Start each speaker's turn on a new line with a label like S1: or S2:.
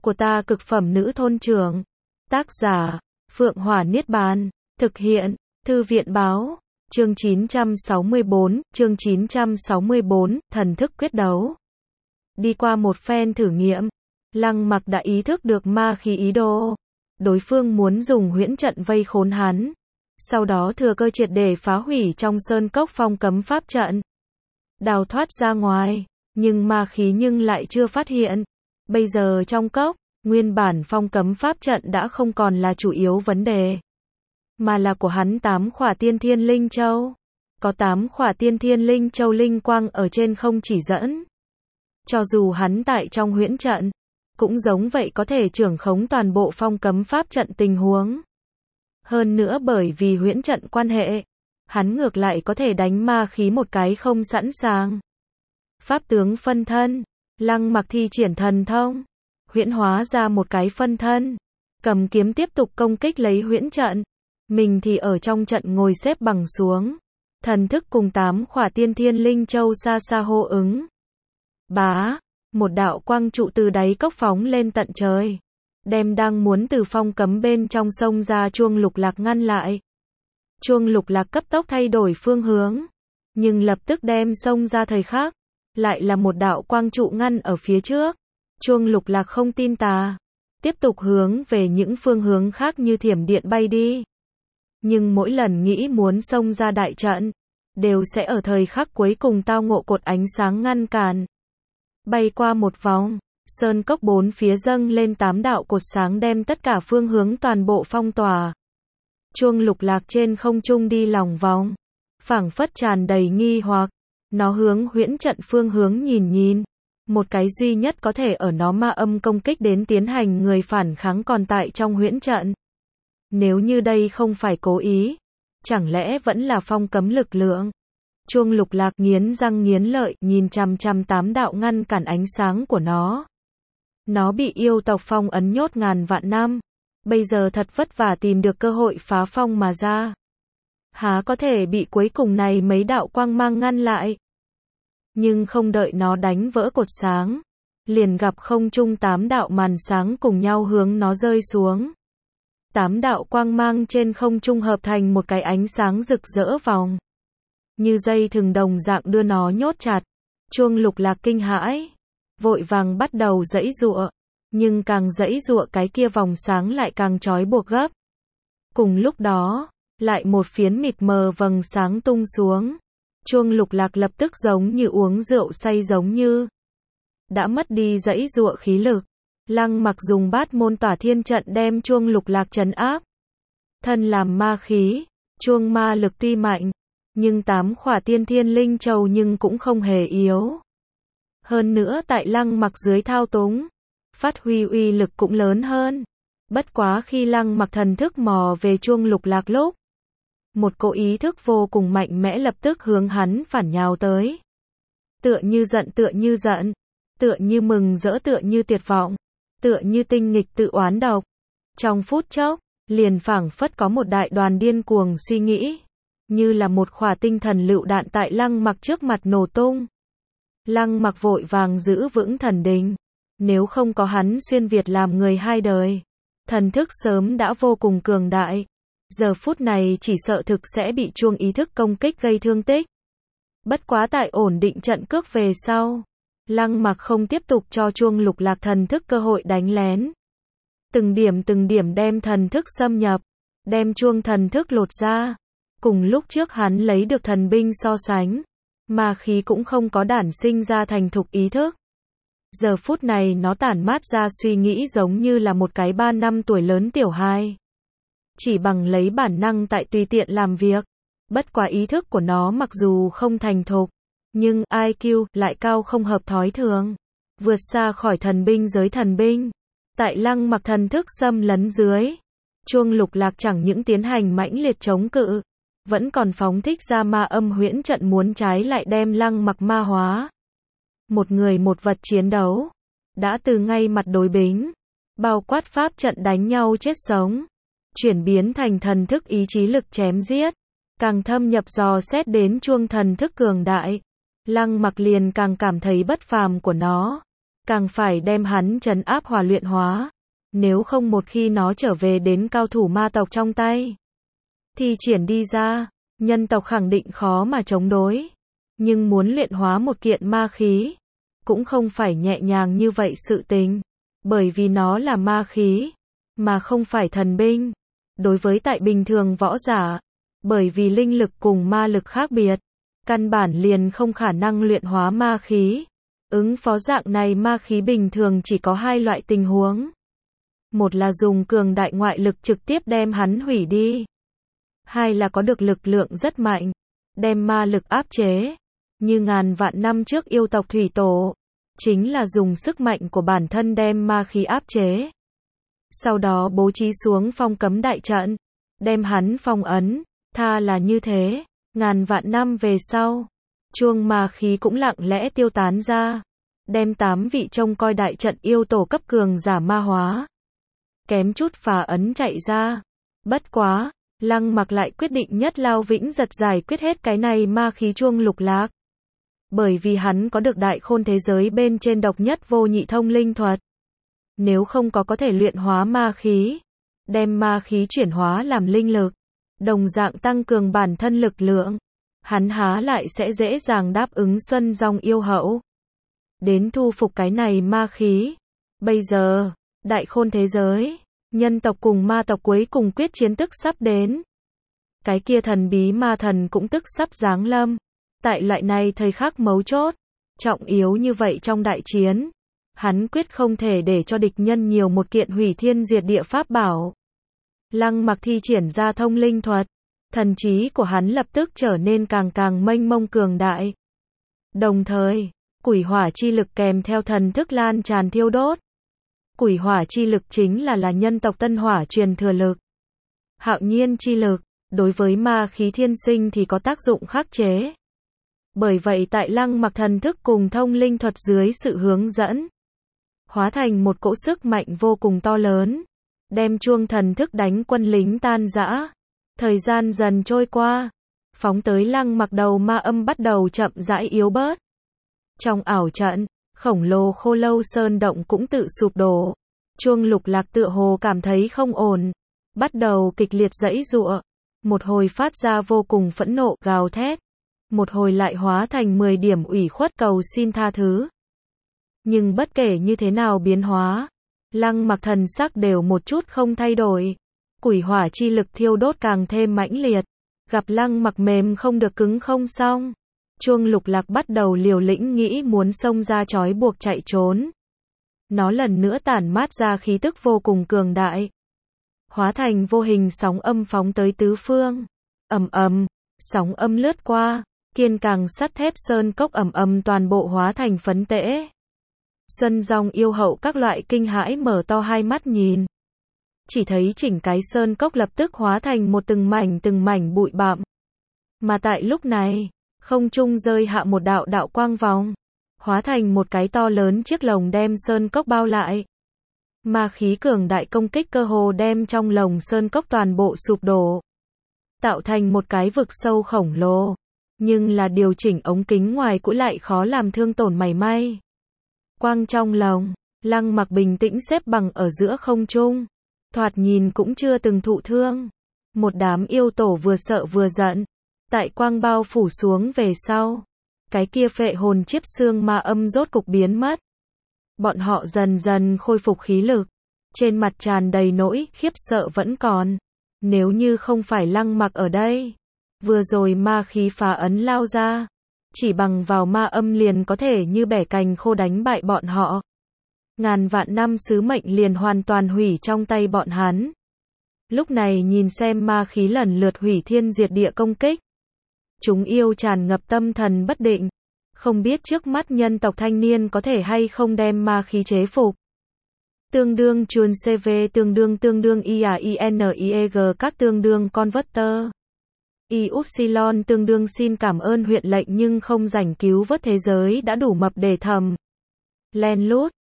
S1: của ta cực phẩm nữ thôn trưởng. Tác giả, Phượng Hỏa Niết Bàn. Thực hiện, Thư viện báo. Chương 964, thần thức quyết đấu. Đi qua một phen thử nghiệm, Lăng Mặc đã ý thức được ma khí ý đồ. Đối phương muốn dùng huyễn trận vây khốn hắn. Sau đó thừa cơ triệt để phá hủy trong sơn cốc phong cấm pháp trận. Đào thoát ra ngoài, nhưng ma khí lại chưa phát hiện. Bây giờ trong cốc, nguyên bản phong cấm pháp trận đã không còn là chủ yếu vấn đề, mà là của hắn 8 khỏa tiên thiên linh châu. Có 8 khỏa tiên thiên linh châu linh quang ở trên không chỉ dẫn. Cho dù hắn tại trong huyễn trận, cũng giống vậy có thể trưởng khống toàn bộ phong cấm pháp trận tình huống. Hơn nữa bởi vì huyễn trận quan hệ, hắn ngược lại có thể đánh ma khí một cái không sẵn sàng. Pháp tướng phân thân, Lăng Mặc thi triển thần thông, huyễn hóa ra một cái phân thân, cầm kiếm tiếp tục công kích lấy huyễn trận. Mình thì ở trong trận ngồi xếp bằng xuống, thần thức cùng 8 khỏa tiên thiên linh châu xa xa hô ứng. Bá, một đạo quang trụ từ đáy cốc phóng lên tận trời, đem đang muốn từ phong cấm bên trong sông ra Chuông Lục Lạc ngăn lại. Chuông Lục Lạc cấp tốc thay đổi phương hướng, nhưng lập tức đem sông ra thời khắc, lại là một đạo quang trụ ngăn ở phía trước. Chuông Lục Lạc không tin tà, tiếp tục hướng về những phương hướng khác như thiểm điện bay đi. Nhưng mỗi lần nghĩ muốn xông ra đại trận, đều sẽ ở thời khắc cuối cùng tao ngộ cột ánh sáng ngăn cản. Bay qua một vòng, sơn cốc bốn phía dâng lên 8 đạo cột sáng đem tất cả phương hướng toàn bộ phong tỏa. Chuông Lục Lạc trên không trung đi lòng vòng, phảng phất tràn đầy nghi hoặc. Nó hướng huyễn trận phương hướng nhìn, một cái duy nhất có thể ở nó ma âm công kích đến tiến hành người phản kháng còn tại trong huyễn trận. Nếu như đây không phải cố ý, chẳng lẽ vẫn là phong cấm lực lượng? Chuông Lục Lạc nghiến răng nghiến lợi nhìn chằm chằm 8 đạo ngăn cản ánh sáng của nó. Nó bị yêu tộc phong ấn nhốt ngàn vạn năm, bây giờ thật vất vả tìm được cơ hội phá phong mà ra. Há có thể bị cuối cùng này mấy đạo quang mang ngăn lại? Nhưng không đợi nó đánh vỡ cột sáng, liền gặp không trung 8 đạo màn sáng cùng nhau hướng nó rơi xuống. 8 đạo quang mang trên không trung hợp thành một cái ánh sáng rực rỡ vòng, như dây thừng đồng dạng đưa nó nhốt chặt. Chuông Lục Lạc kinh hãi, vội vàng bắt đầu giãy giụa, nhưng càng giãy giụa cái kia vòng sáng lại càng trói buộc gấp. Cùng lúc đó, lại một phiến mịt mờ vầng sáng tung xuống. Chuông Lục Lạc lập tức giống như uống rượu say, giống như đã mất đi giãy giụa khí lực. Lăng Mặc dùng Bát Môn Tỏa Thiên trận đem Chuông Lục Lạc trấn áp. Thân làm ma khí, chuông ma lực tuy mạnh, nhưng 8 khỏa tiên thiên linh châu nhưng cũng không hề yếu. Hơn nữa tại Lăng Mặc dưới thao túng, phát huy uy lực cũng lớn hơn. Bất quá khi Lăng Mặc thần thức mò về Chuông Lục Lạc lúc, một cỗ ý thức vô cùng mạnh mẽ lập tức hướng hắn phản nhào tới. Tựa như giận, tựa như mừng rỡ, tựa như tuyệt vọng, tựa như tinh nghịch tự oán độc. Trong phút chốc, liền phảng phất có một đại đoàn điên cuồng suy nghĩ, như là một khỏa tinh thần lựu đạn tại Lăng Mặc trước mặt nổ tung. Lăng Mặc vội vàng giữ vững thần đình, nếu không có hắn xuyên Việt làm người 2 đời, thần thức sớm đã vô cùng cường đại. Giờ phút này chỉ sợ thực sẽ bị chuông ý thức công kích gây thương tích. Bất quá tại ổn định trận cước về sau, Lăng Mặc không tiếp tục cho Chuông Lục Lạc thần thức cơ hội đánh lén. Từng điểm đem thần thức xâm nhập, đem chuông thần thức lột ra. Cùng lúc trước hắn lấy được thần binh so sánh, ma khí cũng không có đản sinh ra thành thục ý thức. Giờ phút này nó tản mát ra suy nghĩ giống như là một cái 3 năm tuổi lớn tiểu hài. Chỉ bằng lấy bản năng tại tùy tiện làm việc. Bất quá ý thức của nó mặc dù không thành thục, nhưng IQ lại cao không hợp thói thường, vượt xa khỏi thần binh giới thần binh. Tại Lăng Mặc thần thức xâm lấn dưới, Chuông Lục Lạc chẳng những tiến hành mãnh liệt chống cự, vẫn còn phóng thích ra ma âm huyễn trận muốn trái lại đem Lăng Mặc ma hóa. Một người một vật chiến đấu, đã từ ngay mặt đối bính, bao quát pháp trận đánh nhau chết sống, chuyển biến thành thần thức ý chí lực chém giết, càng thâm nhập dò xét đến chuông thần thức cường đại. Lăng Mặc liền càng cảm thấy bất phàm của nó. càng phải đem hắn trấn áp hòa luyện hóa. Nếu không một khi nó trở về đến cao thủ ma tộc trong tay, thì triển đi ra, nhân tộc khẳng định khó mà chống đối. Nhưng muốn luyện hóa một kiện ma khí, cũng không phải nhẹ nhàng như vậy sự tình. Bởi vì nó là ma khí, mà không phải thần binh. Đối với tại bình thường võ giả, bởi vì linh lực cùng ma lực khác biệt, căn bản liền không khả năng luyện hóa ma khí. Ứng phó dạng này ma khí bình thường chỉ có hai loại tình huống. Một là dùng cường đại ngoại lực trực tiếp đem hắn hủy đi. Hai là có được lực lượng rất mạnh, đem ma lực áp chế. Như ngàn vạn năm trước yêu tộc thủy tổ, chính là dùng sức mạnh của bản thân đem ma khí áp chế. Sau đó bố trí xuống phong cấm đại trận, đem hắn phong ấn, tha là như thế. Ngàn vạn năm về sau, chuông ma khí cũng lặng lẽ tiêu tán ra, đem 8 vị trông coi đại trận yêu tổ cấp cường giả ma hóa. Kém chút phá ấn chạy ra. Bất quá, Lăng Mặc lại quyết định nhất lao vĩnh giật giải quyết hết cái này ma khí chuông lục lạc. Bởi vì hắn có được đại khôn thế giới bên trên độc nhất vô nhị thông linh thuật. Nếu không có thể luyện hóa ma khí, đem ma khí chuyển hóa làm linh lực, đồng dạng tăng cường bản thân lực lượng, hắn há lại sẽ dễ dàng đáp ứng Xuân Dòng yêu hậu. Đến thu phục cái này ma khí. Bây giờ, đại khôn thế giới, nhân tộc cùng ma tộc cuối cùng quyết chiến tức sắp đến. Cái kia thần bí ma thần cũng tức sắp giáng lâm. Tại loại này thời khắc mấu chốt, trọng yếu như vậy trong đại chiến, hắn quyết không thể để cho địch nhân nhiều một kiện hủy thiên diệt địa pháp bảo. Lăng Mặc thi triển ra thông linh thuật, thần trí của hắn lập tức trở nên càng mênh mông cường đại. Đồng thời, quỷ hỏa chi lực kèm theo thần thức lan tràn thiêu đốt. Quỷ hỏa chi lực chính là nhân tộc tân hỏa truyền thừa lực. Hạo nhiên chi lực, đối với ma khí thiên sinh thì có tác dụng khắc chế. Bởi vậy tại Lăng Mặc thần thức cùng thông linh thuật dưới sự hướng dẫn, hóa thành một cỗ sức mạnh vô cùng to lớn, đem chuông thần thức đánh quân lính tan rã. Thời gian dần trôi qua, phóng tới Lăng Mặc đầu ma âm bắt đầu chậm rãi yếu bớt. Trong ảo trận, khổng lồ Khô Lâu Sơn động cũng tự sụp đổ. Chuông lục lạc tựa hồ cảm thấy không ổn, bắt đầu kịch liệt giãy giụa, một hồi phát ra vô cùng phẫn nộ gào thét, một hồi lại hóa thành 10 điểm ủy khuất cầu xin tha thứ. Nhưng bất kể như thế nào biến hóa, Lăng Mặc thần sắc đều một chút không thay đổi. Quỷ hỏa chi lực thiêu đốt càng thêm mãnh liệt, gặp Lăng Mặc mềm không được cứng không xong. Chuông lục lạc bắt đầu liều lĩnh nghĩ muốn xông ra trói buộc chạy trốn. Nó lần nữa tản mát ra khí tức vô cùng cường đại, hóa thành vô hình sóng âm phóng tới tứ phương. Ầm ầm, sóng âm lướt qua, kiên càng sắt thép sơn cốc ầm ầm toàn bộ hóa thành phấn tễ. Xuân Dòng yêu hậu các loại kinh hãi mở to hai mắt nhìn. Chỉ thấy chỉnh cái sơn cốc lập tức hóa thành một từng mảnh bụi bặm. Mà tại lúc này, không trung rơi hạ một đạo quang vòng, hóa thành một cái to lớn chiếc lồng đem sơn cốc bao lại. Ma khí cường đại công kích cơ hồ đem trong lồng sơn cốc toàn bộ sụp đổ, tạo thành một cái vực sâu khổng lồ. Nhưng là điều chỉnh ống kính ngoài cũng lại khó làm thương tổn mảy may. Quang trong lồng, Lăng Mặc bình tĩnh xếp bằng ở giữa không trung, thoạt nhìn cũng chưa từng thụ thương. Một đám yêu tổ vừa sợ vừa giận. Tại quang bao phủ xuống về sau, cái kia phệ hồn chiếp xương ma âm rốt cục biến mất. Bọn họ dần dần khôi phục khí lực, trên mặt tràn đầy nỗi khiếp sợ vẫn còn. Nếu như không phải Lăng Mặc ở đây, vừa rồi ma khí phá ấn lao ra, chỉ bằng vào ma âm liền có thể như bẻ cành khô đánh bại bọn họ. Ngàn vạn năm sứ mệnh liền hoàn toàn hủy trong tay bọn hắn. Lúc này nhìn xem ma khí lần lượt hủy thiên diệt địa công kích, chúng yêu tràn ngập tâm thần bất định, không biết trước mắt nhân tộc thanh niên có thể hay không đem ma khí chế phục. Tương đương chuồn CV tương đương IAINIEG các tương đương converter. Ypsilon tương đương xin cảm ơn huyện lệnh nhưng không rảnh cứu vớt thế giới đã đủ mập để thầm. Len lút,